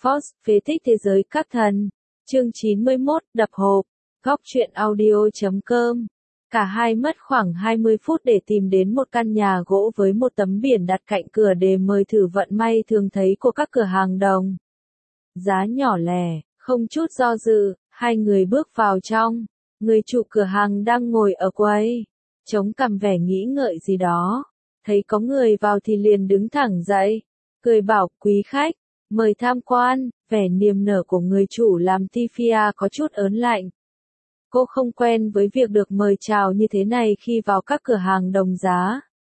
Force, phế tích thế giới các thần. Chương 91, đập hộp. Góc truyện audio.com. Cả hai mất khoảng 20 phút để tìm đến một căn nhà gỗ với một tấm biển đặt cạnh cửa để mời thử vận may thường thấy của các cửa hàng đồng giá nhỏ lẻ. Không chút do dự, hai người bước vào trong. Người chủ cửa hàng đang ngồi ở quầy, chống cằm vẻ nghĩ ngợi gì đó. Thấy có người vào thì liền đứng thẳng dậy, cười bảo quý khách, mời tham quan. Vẻ niềm nở của người chủ làm Tifia có chút ớn lạnh. Cô không quen với việc được mời chào như thế này khi vào các cửa hàng đồng giá.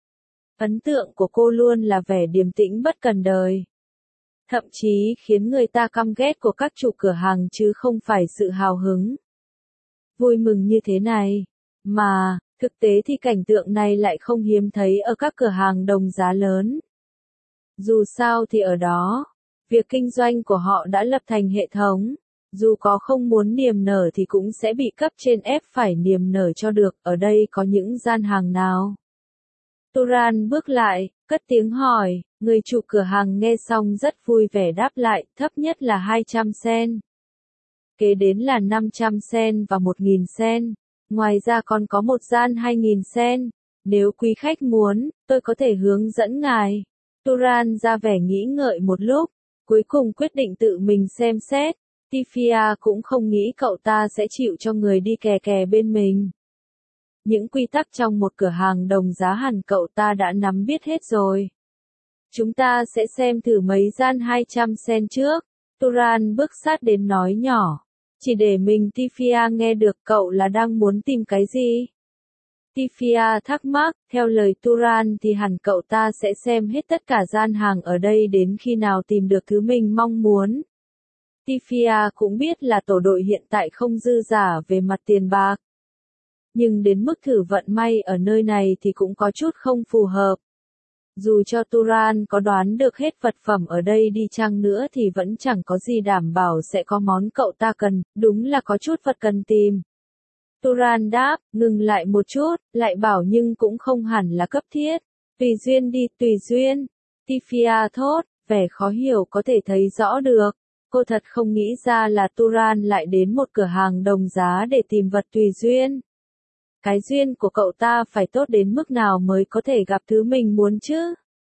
Ấn tượng của cô luôn là vẻ điềm tĩnh bất cần đời. Thậm chí khiến người ta căm ghét của các chủ cửa hàng chứ không phải sự hào hứng, vui mừng như thế này. Mà, thực tế thì cảnh tượng này lại không hiếm thấy ở các cửa hàng đồng giá lớn. Dù sao thì ở đó, việc kinh doanh của họ đã lập thành hệ thống. Dù có không muốn niềm nở thì cũng sẽ bị cấp trên ép phải niềm nở cho được. Ở đây có những gian hàng nào? Turan bước lại, cất tiếng hỏi. Người chủ cửa hàng nghe xong rất vui vẻ đáp lại, thấp nhất là 200 sen. Kế đến là 500 sen và 1.000 sen. Ngoài ra còn có một gian 2.000 sen. Nếu quý khách muốn, tôi có thể hướng dẫn ngài. Turan ra vẻ nghĩ ngợi một lúc, cuối cùng quyết định tự mình xem xét. Tifia cũng không nghĩ cậu ta sẽ chịu cho người đi kè kè bên mình. Những quy tắc trong một cửa hàng đồng giá hẳn cậu ta đã nắm biết hết rồi. Chúng ta sẽ xem thử mấy gian 200 sen trước. Turan bước sát đến nói nhỏ. Chỉ để mình Tifia nghe được cậu là đang muốn tìm cái gì? Tifia thắc mắc, theo lời Turan thì hẳn cậu ta sẽ xem hết tất cả gian hàng ở đây đến khi nào tìm được thứ mình mong muốn. Tifia cũng biết là tổ đội hiện tại không dư giả về mặt tiền bạc. Nhưng đến mức thử vận may ở nơi này thì cũng có chút không phù hợp. Dù cho Turan có đoán được hết vật phẩm ở đây đi chăng nữa thì vẫn chẳng có gì đảm bảo sẽ có món cậu ta cần, đúng là có chút vật cần tìm. Turan đáp, ngừng lại một chút, lại bảo nhưng cũng không hẳn là cấp thiết. Tùy duyên đi, tùy duyên. Tifia thốt, vẻ khó hiểu có thể thấy rõ được. Cô thật không nghĩ ra là Turan lại đến một cửa hàng đồng giá để tìm vật tùy duyên. Cái duyên của cậu ta phải tốt đến mức nào mới có thể gặp thứ mình muốn chứ?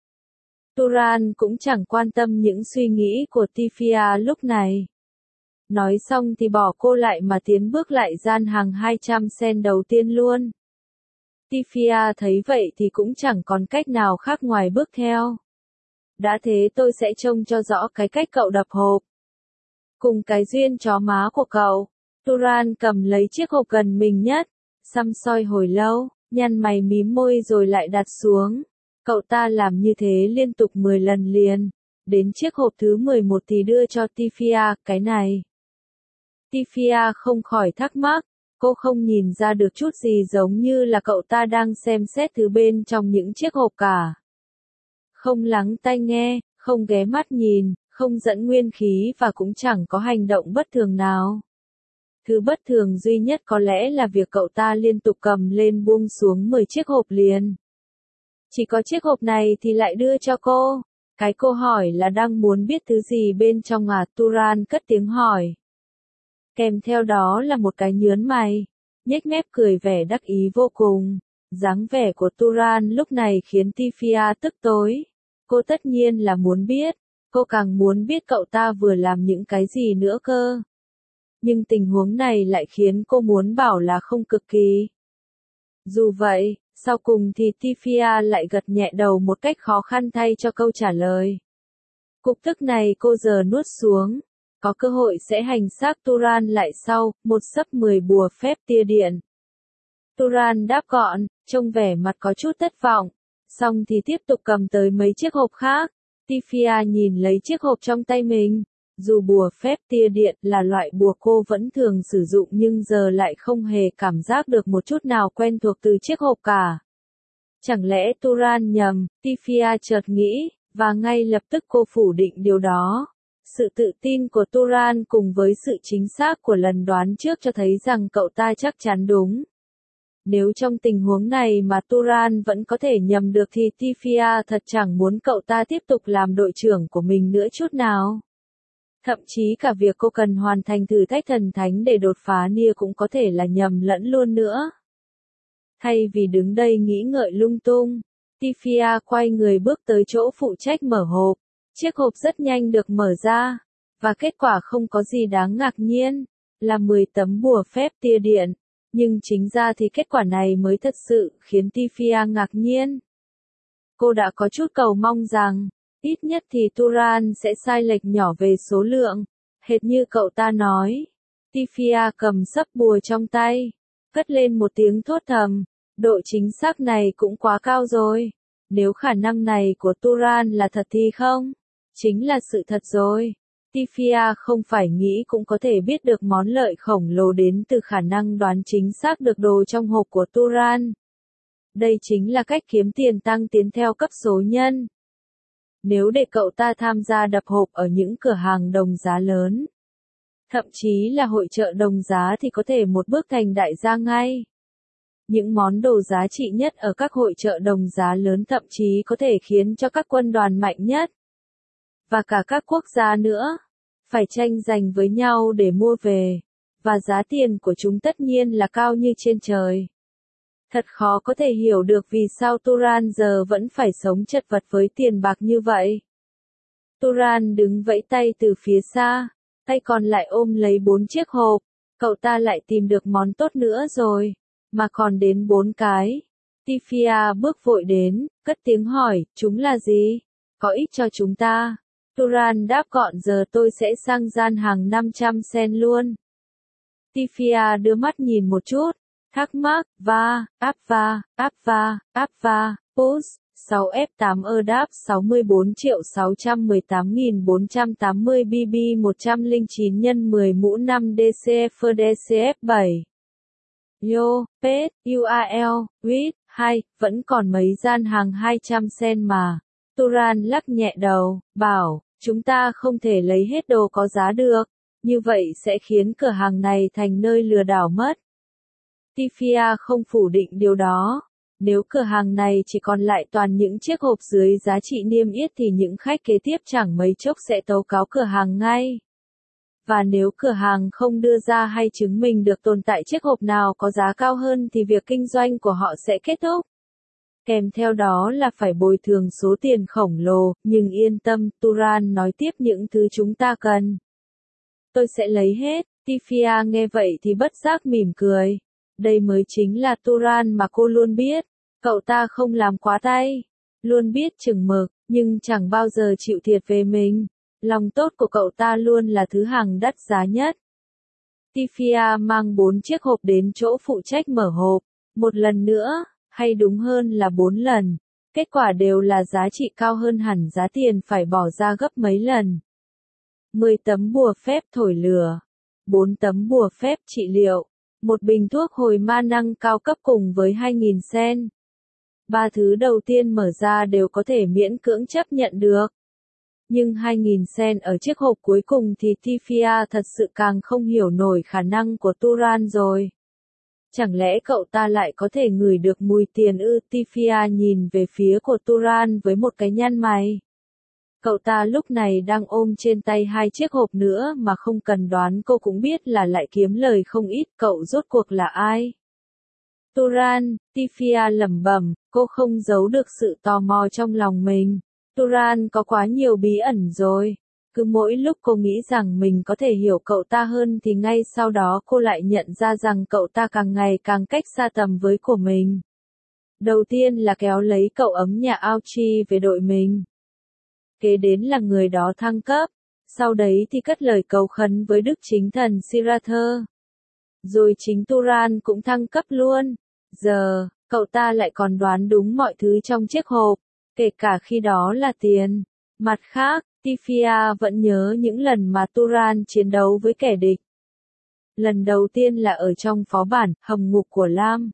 Turan cũng chẳng quan tâm những suy nghĩ của Tifia lúc này. Nói xong thì bỏ cô lại mà tiến bước lại gian hàng 200 sen đầu tiên luôn. Tifia thấy vậy thì cũng chẳng còn cách nào khác ngoài bước theo. Đã thế tôi sẽ trông cho rõ cái cách cậu đập hộp. Cùng cái duyên chó má của cậu. Turan cầm lấy chiếc hộp gần mình nhất, săm soi hồi lâu, nhăn mày mím môi rồi lại đặt xuống. Cậu ta làm như thế liên tục 10 lần liền. Đến chiếc hộp thứ 11 thì đưa cho Tifia, cái này. Tifia không khỏi thắc mắc, cô không nhìn ra được chút gì giống như là cậu ta đang xem xét thứ bên trong những chiếc hộp cả. Không lắng tai nghe, không ghé mắt nhìn, không dẫn nguyên khí và cũng chẳng có hành động bất thường nào. Thứ bất thường duy nhất có lẽ là việc cậu ta liên tục cầm lên buông xuống 10 chiếc hộp liền. Chỉ có chiếc hộp này thì lại đưa cho cô. Cái cô hỏi là đang muốn biết thứ gì bên trong à? Turan cất tiếng hỏi. Kèm theo đó là một cái nhớn mày, nhếch mép cười vẻ đắc ý vô cùng. Dáng vẻ của Turan lúc này khiến Tifia tức tối. Cô tất nhiên là muốn biết, cô càng muốn biết cậu ta vừa làm những cái gì nữa cơ. Nhưng tình huống này lại khiến cô muốn bảo là không cực kỳ. Dù vậy, sau cùng thì Tifia lại gật nhẹ đầu một cách khó khăn thay cho câu trả lời. Cục tức này cô giờ nuốt xuống. Có cơ hội sẽ hành xác Turan lại sau, một sấp 10 bùa phép tia điện. Turan đáp gọn, trông vẻ mặt có chút thất vọng. Xong thì tiếp tục cầm tới mấy chiếc hộp khác. Tifia nhìn lấy chiếc hộp trong tay mình. Dù bùa phép tia điện là loại bùa cô vẫn thường sử dụng nhưng giờ lại không hề cảm giác được một chút nào quen thuộc từ chiếc hộp cả. Chẳng lẽ Turan nhầm? Tifia chợt nghĩ, và ngay lập tức cô phủ định điều đó. Sự tự tin của Turan cùng với sự chính xác của lần đoán trước cho thấy rằng cậu ta chắc chắn đúng. Nếu trong tình huống này mà Turan vẫn có thể nhầm được thì Tifia thật chẳng muốn cậu ta tiếp tục làm đội trưởng của mình nữa chút nào. Thậm chí cả việc cô cần hoàn thành thử thách thần thánh để đột phá Nia cũng có thể là nhầm lẫn luôn nữa. Thay vì đứng đây nghĩ ngợi lung tung, Tifia quay người bước tới chỗ phụ trách mở hộp. Chiếc hộp rất nhanh được mở ra, và kết quả không có gì đáng ngạc nhiên, là 10 tấm bùa phép tia điện. Nhưng chính ra thì kết quả này mới thật sự khiến Tifia ngạc nhiên. Cô đã có chút cầu mong rằng, ít nhất thì Turan sẽ sai lệch nhỏ về số lượng, hệt như cậu ta nói. Tifia cầm sấp bùa trong tay, cất lên một tiếng thốt thầm, độ chính xác này cũng quá cao rồi. Nếu khả năng này của Turan là thật thì không, chính là sự thật rồi. Tifia không phải nghĩ cũng có thể biết được món lợi khổng lồ đến từ khả năng đoán chính xác được đồ trong hộp của Turan. Đây chính là cách kiếm tiền tăng tiến theo cấp số nhân. Nếu để cậu ta tham gia đập hộp ở những cửa hàng đồng giá lớn, thậm chí là hội chợ đồng giá thì có thể một bước thành đại gia ngay. Những món đồ giá trị nhất ở các hội chợ đồng giá lớn thậm chí có thể khiến cho các quân đoàn mạnh nhất, và cả các quốc gia nữa, phải tranh giành với nhau để mua về, và giá tiền của chúng tất nhiên là cao như trên trời. Thật khó có thể hiểu được vì sao Turan giờ vẫn phải sống chật vật với tiền bạc như vậy. Turan đứng vẫy tay từ phía xa, tay còn lại ôm lấy 4 chiếc hộp. Cậu ta lại tìm được món tốt nữa rồi, mà còn đến 4 cái. Tifia bước vội đến, cất tiếng hỏi, chúng là gì? Có ích cho chúng ta. Turan đáp gọn, giờ tôi sẽ sang gian hàng 500 sen luôn. Tifia đưa mắt nhìn một chút, thắc mắc, push, 6F8 đáp 64.618.480 BB 109 x 10 mũ 5 DCF DCF7. Yo, Pet, UAL, Read, 2, vẫn còn mấy gian hàng 200 sen mà. Turan lắc nhẹ đầu, bảo, chúng ta không thể lấy hết đồ có giá được, như vậy sẽ khiến cửa hàng này thành nơi lừa đảo mất. Tifia không phủ định điều đó. Nếu cửa hàng này chỉ còn lại toàn những chiếc hộp dưới giá trị niêm yết thì những khách kế tiếp chẳng mấy chốc sẽ tố cáo cửa hàng ngay. Và nếu cửa hàng không đưa ra hay chứng minh được tồn tại chiếc hộp nào có giá cao hơn thì việc kinh doanh của họ sẽ kết thúc. Kèm theo đó là phải bồi thường số tiền khổng lồ, nhưng yên tâm, Turan nói tiếp, những thứ chúng ta cần. Tôi sẽ lấy hết. Tifia nghe vậy thì bất giác mỉm cười. Đây mới chính là Turan mà cô luôn biết. Cậu ta không làm quá tay, luôn biết chừng mực, nhưng chẳng bao giờ chịu thiệt về mình. Lòng tốt của cậu ta luôn là thứ hàng đắt giá nhất. Tifia mang 4 chiếc hộp đến chỗ phụ trách mở hộp. Một lần nữa, hay đúng hơn là 4 lần. Kết quả đều là giá trị cao hơn hẳn giá tiền phải bỏ ra gấp mấy lần. 10 tấm bùa phép thổi lửa, 4 tấm bùa phép trị liệu, một bình thuốc hồi ma năng cao cấp cùng với 2.000 sen. 3 thứ đầu tiên mở ra đều có thể miễn cưỡng chấp nhận được. Nhưng 2.000 sen ở chiếc hộp cuối cùng thì Tifia thật sự càng không hiểu nổi khả năng của Turan rồi. Chẳng lẽ cậu ta lại có thể ngửi được mùi tiền ư? Tifia nhìn về phía của Turan với một cái nhăn mày. Cậu ta lúc này đang ôm trên tay 2 chiếc hộp nữa mà không cần đoán cô cũng biết là lại kiếm lời không ít. Cậu rốt cuộc là ai? Turan, Tifia lẩm bẩm, cô không giấu được sự tò mò trong lòng mình. Turan có quá nhiều bí ẩn rồi. Cứ mỗi lúc cô nghĩ rằng mình có thể hiểu cậu ta hơn thì ngay sau đó cô lại nhận ra rằng cậu ta càng ngày càng cách xa tầm với của mình. Đầu tiên là kéo lấy cậu ấm nhà Auchi về đội mình. Kế đến là người đó thăng cấp. Sau đấy thì cất lời cầu khấn với đức chính thần Sirather. Rồi chính Turan cũng thăng cấp luôn. Giờ, cậu ta lại còn đoán đúng mọi thứ trong chiếc hộp, kể cả khi đó là tiền. Mặt khác, Tifia vẫn nhớ những lần mà Turan chiến đấu với kẻ địch. Lần đầu tiên là ở trong phó bản, hầm ngục của Lam.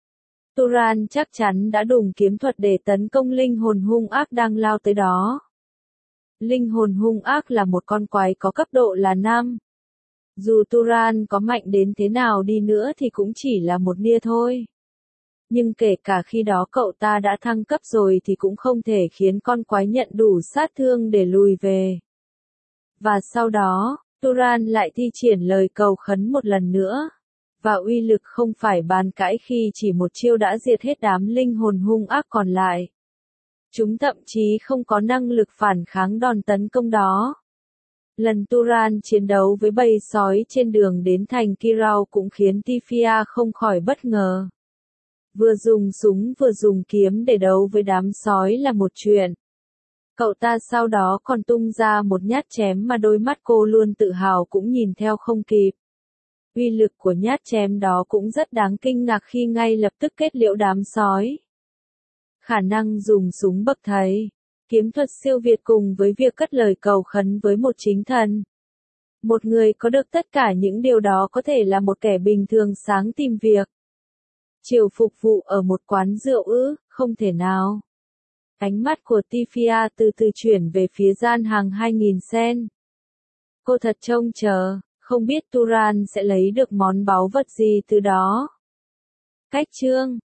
Turan chắc chắn đã dùng kiếm thuật để tấn công linh hồn hung ác đang lao tới đó. Linh hồn hung ác là một con quái có cấp độ là 5. Dù Turan có mạnh đến thế nào đi nữa thì cũng chỉ là một nia thôi. Nhưng kể cả khi đó cậu ta đã thăng cấp rồi thì cũng không thể khiến con quái nhận đủ sát thương để lùi về. Và sau đó, Turan lại thi triển lời cầu khấn một lần nữa. Và uy lực không phải bàn cãi khi chỉ một chiêu đã diệt hết đám linh hồn hung ác còn lại. Chúng thậm chí không có năng lực phản kháng đòn tấn công đó. Lần Turan chiến đấu với bầy sói trên đường đến thành Kirau cũng khiến Tifia không khỏi bất ngờ. Vừa dùng súng vừa dùng kiếm để đấu với đám sói là một chuyện. Cậu ta sau đó còn tung ra một nhát chém mà đôi mắt cô luôn tự hào cũng nhìn theo không kịp. Uy lực của nhát chém đó cũng rất đáng kinh ngạc khi ngay lập tức kết liễu đám sói. Khả năng dùng súng bậc thầy, kiếm thuật siêu việt cùng với việc cất lời cầu khấn với một chính thần. Một người có được tất cả những điều đó có thể là một kẻ bình thường sáng tìm việc. Chiều phục vụ ở một quán rượu ư, không thể nào. Ánh mắt của Tifia từ từ chuyển về phía gian hàng 2000 sen. Cô thật trông chờ, không biết Turan sẽ lấy được món báu vật gì từ đó. Cách chương